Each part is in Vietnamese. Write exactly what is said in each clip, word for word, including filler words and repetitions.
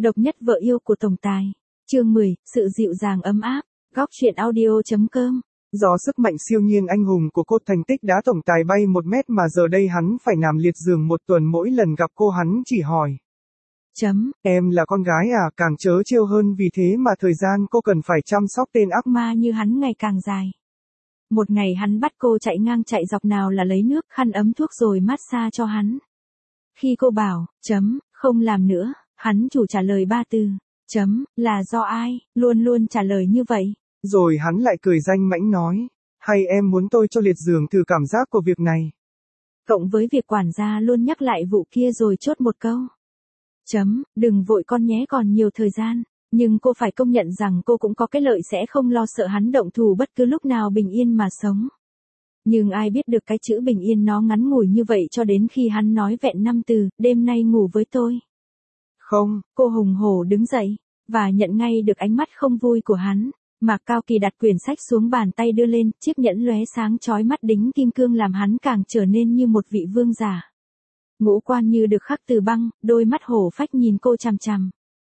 Độc nhất vợ yêu của tổng tài. Chương mười, sự dịu dàng ấm áp. Góc truyện audio.com. Do sức mạnh siêu nhiên anh hùng của cô, thành tích đá tổng tài bay một mét mà giờ đây hắn phải nằm liệt giường một tuần. Mỗi lần gặp cô hắn chỉ hỏi. Chấm. Em là con gái à? Càng trớ trêu hơn, vì thế mà thời gian cô cần phải chăm sóc tên ác ma như hắn ngày càng dài. Một ngày hắn bắt cô chạy ngang chạy dọc, nào là lấy nước, khăn ấm, thuốc rồi massage cho hắn. Khi cô bảo, chấm, không làm nữa, hắn chủ trả lời ba từ, chấm, là do ai, luôn luôn trả lời như vậy. Rồi hắn lại cười danh mãnh nói, hay em muốn tôi cho liệt giường thử cảm giác của việc này. Cộng với việc quản gia luôn nhắc lại vụ kia rồi chốt một câu. Chấm, đừng vội con nhé, còn nhiều thời gian. Nhưng cô phải công nhận rằng cô cũng có cái lợi sẽ không lo sợ hắn động thủ bất cứ lúc nào, bình yên mà sống. Nhưng ai biết được cái chữ bình yên nó ngắn ngủi như vậy cho đến khi hắn nói vẹn năm từ, đêm nay ngủ với tôi. Không. Cô hùng hổ đứng dậy, và nhận ngay được ánh mắt không vui của hắn. Mạc Cao Kỳ đặt quyển sách xuống bàn tay đưa lên, chiếc nhẫn lóe sáng chói mắt đính kim cương làm hắn càng trở nên như một vị vương giả. Ngũ quan như được khắc từ băng, đôi mắt hổ phách nhìn cô chằm chằm.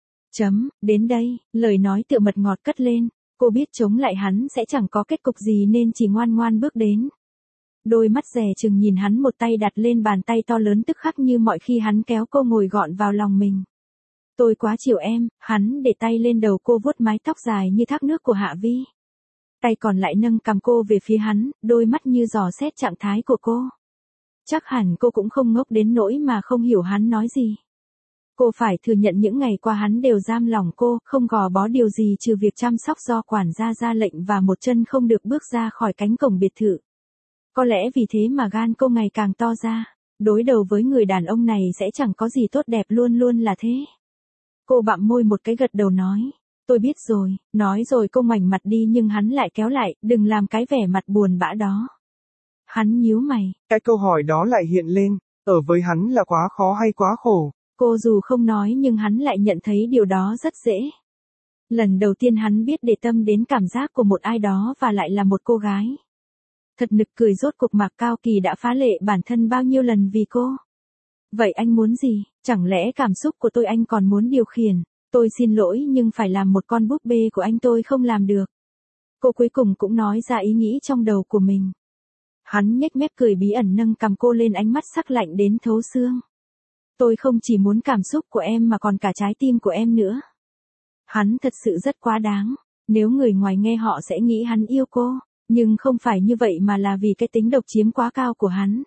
Chấm, đến đây, lời nói tựa mật ngọt cất lên, cô biết chống lại hắn sẽ chẳng có kết cục gì nên chỉ ngoan ngoan bước đến. Đôi mắt dè chừng nhìn hắn, một tay đặt lên bàn tay to lớn tức khắc như mọi khi hắn kéo cô ngồi gọn vào lòng mình. Tôi quá chiều em, hắn để tay lên đầu cô vuốt mái tóc dài như thác nước của Hạ Vi. Tay còn lại nâng cằm cô về phía hắn, đôi mắt như dò xét trạng thái của cô. Chắc hẳn cô cũng không ngốc đến nỗi mà không hiểu hắn nói gì. Cô phải thừa nhận những ngày qua hắn đều giam lòng cô, không gò bó điều gì trừ việc chăm sóc do quản gia ra lệnh và một chân không được bước ra khỏi cánh cổng biệt thự. Có lẽ vì thế mà gan cô ngày càng to ra, đối đầu với người đàn ông này sẽ chẳng có gì tốt đẹp, luôn luôn là thế. Cô bặm môi một cái gật đầu nói, tôi biết rồi, nói rồi cô ngoảnh mặt đi nhưng hắn lại kéo lại, đừng làm cái vẻ mặt buồn bã đó. Hắn nhíu mày. Cái câu hỏi đó lại hiện lên, ở với hắn là quá khó hay quá khổ? Cô dù không nói nhưng hắn lại nhận thấy điều đó rất dễ. Lần đầu tiên hắn biết để tâm đến cảm giác của một ai đó và lại là một cô gái. Thật nực cười, rốt cuộc Mạc Cao Kỳ đã phá lệ bản thân bao nhiêu lần vì cô. Vậy anh muốn gì? Chẳng lẽ cảm xúc của tôi anh còn muốn điều khiển? Tôi xin lỗi nhưng phải làm một con búp bê của anh tôi không làm được. Cô cuối cùng cũng nói ra ý nghĩ trong đầu của mình. Hắn nhếch mép cười bí ẩn nâng cằm cô lên, ánh mắt sắc lạnh đến thấu xương. Tôi không chỉ muốn cảm xúc của em mà còn cả trái tim của em nữa. Hắn thật sự rất quá đáng. Nếu người ngoài nghe họ sẽ nghĩ hắn yêu cô. Nhưng không phải như vậy mà là vì cái tính độc chiếm quá cao của hắn.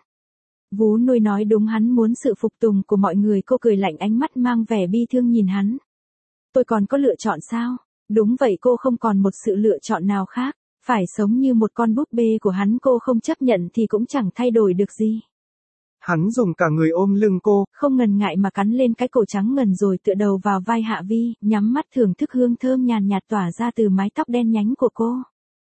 Vú nuôi nói đúng, hắn muốn sự phục tùng của mọi người. Cô cười lạnh, ánh mắt mang vẻ bi thương nhìn hắn. Tôi còn có lựa chọn sao? Đúng vậy, cô không còn một sự lựa chọn nào khác. Phải sống như một con búp bê của hắn, cô không chấp nhận thì cũng chẳng thay đổi được gì. Hắn dùng cả người ôm lưng cô, không ngần ngại mà cắn lên cái cổ trắng ngần rồi tựa đầu vào vai Hạ Vi, nhắm mắt thưởng thức hương thơm nhàn nhạt tỏa ra từ mái tóc đen nhánh của cô.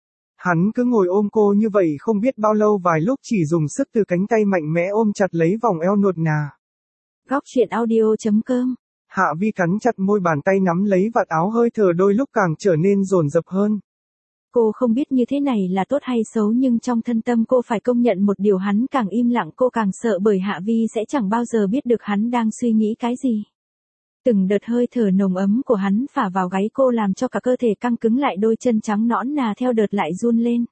Hắn cứ ngồi ôm cô như vậy không biết bao lâu, vài lúc chỉ dùng sức từ cánh tay mạnh mẽ ôm chặt lấy vòng eo nuột nà. Góc truyện audio.com. Hạ Vi cắn chặt môi, bàn tay nắm lấy vạt áo, hơi thở đôi lúc càng trở nên dồn dập hơn. Cô không biết như thế này là tốt hay xấu nhưng trong thân tâm cô phải công nhận một điều, hắn càng im lặng cô càng sợ, bởi Hạ Vi sẽ chẳng bao giờ biết được hắn đang suy nghĩ cái gì. Từng đợt hơi thở nồng ấm của hắn phả vào gáy cô làm cho cả cơ thể căng cứng lại, đôi chân trắng nõn nà theo đợt lại run lên.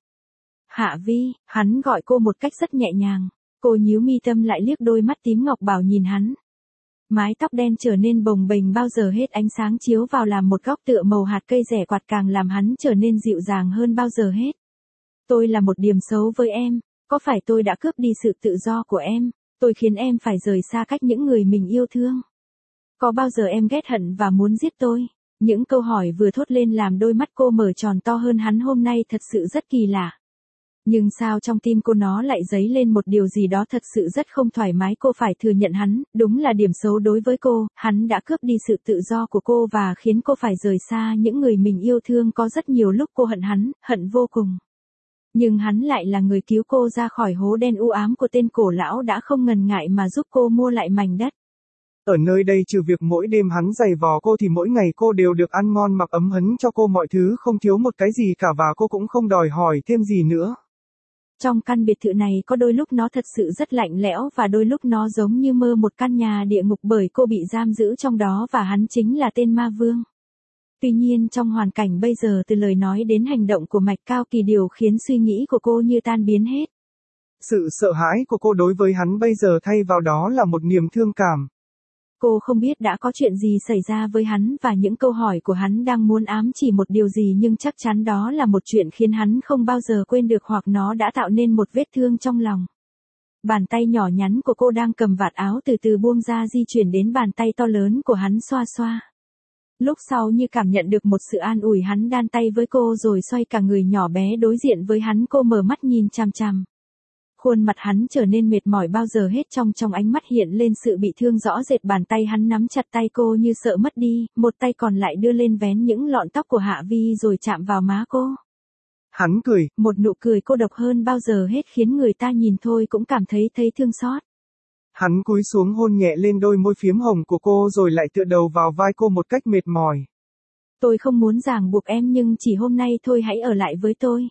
Hạ Vi, hắn gọi cô một cách rất nhẹ nhàng. Cô nhíu mi tâm lại, liếc đôi mắt tím ngọc bảo nhìn hắn. Mái tóc đen trở nên bồng bềnh bao giờ hết, ánh sáng chiếu vào làm một góc tựa màu hạt cây rẻ quạt càng làm hắn trở nên dịu dàng hơn bao giờ hết. Tôi là một điểm xấu với em, có phải tôi đã cướp đi sự tự do của em, tôi khiến em phải rời xa cách những người mình yêu thương? Có bao giờ em ghét hận và muốn giết tôi? Những câu hỏi vừa thốt lên làm đôi mắt cô mở tròn to hơn. Hắn hôm nay thật sự rất kỳ lạ. Nhưng sao trong tim cô nó lại dấy lên một điều gì đó thật sự rất không thoải mái. Cô phải thừa nhận hắn, đúng là điểm xấu đối với cô, hắn đã cướp đi sự tự do của cô và khiến cô phải rời xa những người mình yêu thương. Có rất nhiều lúc cô hận hắn, hận vô cùng. Nhưng hắn lại là người cứu cô ra khỏi hố đen u ám của tên cổ lão đã không ngần ngại mà giúp cô mua lại mảnh đất. Ở nơi đây trừ việc mỗi đêm hắn giày vò cô thì mỗi ngày cô đều được ăn ngon mặc ấm, hấn cho cô mọi thứ không thiếu một cái gì cả và cô cũng không đòi hỏi thêm gì nữa. Trong căn biệt thự này có đôi lúc nó thật sự rất lạnh lẽo và đôi lúc nó giống như mơ một căn nhà địa ngục bởi cô bị giam giữ trong đó và hắn chính là tên ma vương. Tuy nhiên trong hoàn cảnh bây giờ từ lời nói đến hành động của Mạch Cao Kỳ điều khiến suy nghĩ của cô như tan biến hết. Sự sợ hãi của cô đối với hắn bây giờ thay vào đó là một niềm thương cảm. Cô không biết đã có chuyện gì xảy ra với hắn và những câu hỏi của hắn đang muốn ám chỉ một điều gì nhưng chắc chắn đó là một chuyện khiến hắn không bao giờ quên được hoặc nó đã tạo nên một vết thương trong lòng. Bàn tay nhỏ nhắn của cô đang cầm vạt áo từ từ buông ra di chuyển đến bàn tay to lớn của hắn xoa xoa. Lúc sau như cảm nhận được một sự an ủi hắn đan tay với cô rồi xoay cả người nhỏ bé đối diện với hắn cô mở mắt nhìn chằm chằm. Khuôn mặt hắn trở nên mệt mỏi bao giờ hết trong trong ánh mắt hiện lên sự bị thương rõ rệt bàn tay hắn nắm chặt tay cô như sợ mất đi, một tay còn lại đưa lên vén những lọn tóc của Hạ Vi rồi chạm vào má cô. Hắn cười, một nụ cười cô độc hơn bao giờ hết khiến người ta nhìn thôi cũng cảm thấy thấy thương xót. Hắn cúi xuống hôn nhẹ lên đôi môi phiếm hồng của cô rồi lại tựa đầu vào vai cô một cách mệt mỏi. Tôi không muốn ràng buộc em nhưng chỉ hôm nay thôi hãy ở lại với tôi.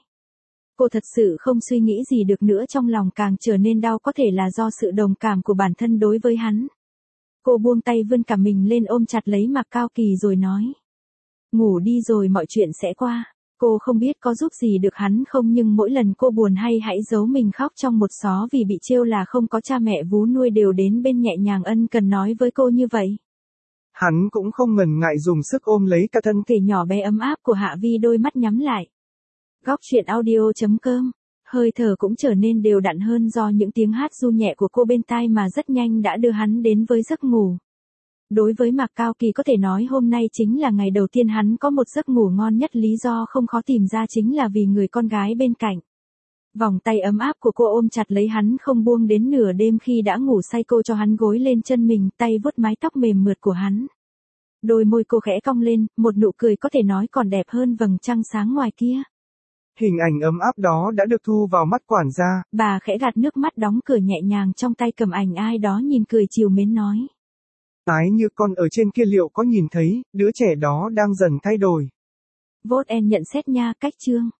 Cô thật sự không suy nghĩ gì được nữa trong lòng càng trở nên đau có thể là do sự đồng cảm của bản thân đối với hắn. Cô buông tay vươn cả mình lên ôm chặt lấy Mạc Cao Kỳ rồi nói. Ngủ đi rồi mọi chuyện sẽ qua. Cô không biết có giúp gì được hắn không nhưng mỗi lần cô buồn hay hãy giấu mình khóc trong một xó vì bị trêu là không có cha mẹ vú nuôi đều đến bên nhẹ nhàng ân cần nói với cô như vậy. Hắn cũng không ngần ngại dùng sức ôm lấy cả thân thể nhỏ bé ấm áp của Hạ Vi đôi mắt nhắm lại. Góc truyện audio chấm com. Hơi thở cũng trở nên đều đặn hơn do những tiếng hát ru nhẹ của cô bên tai mà rất nhanh đã đưa hắn đến với giấc ngủ. Đối với Mạc Cao Kỳ có thể nói hôm nay chính là ngày đầu tiên hắn có một giấc ngủ ngon nhất lý do không khó tìm ra chính là vì người con gái bên cạnh. Vòng tay ấm áp của cô ôm chặt lấy hắn không buông đến nửa đêm khi đã ngủ say cô cho hắn gối lên chân mình tay vuốt mái tóc mềm mượt của hắn. Đôi môi cô khẽ cong lên, một nụ cười có thể nói còn đẹp hơn vầng trăng sáng ngoài kia. Hình ảnh ấm áp đó đã được thu vào mắt quản gia. Bà khẽ gạt nước mắt đóng cửa nhẹ nhàng trong tay cầm ảnh ai đó nhìn cười trìu mến nói. Ái như con ở trên kia liệu có nhìn thấy, đứa trẻ đó đang dần thay đổi. Vote and nhận xét nha cách chương.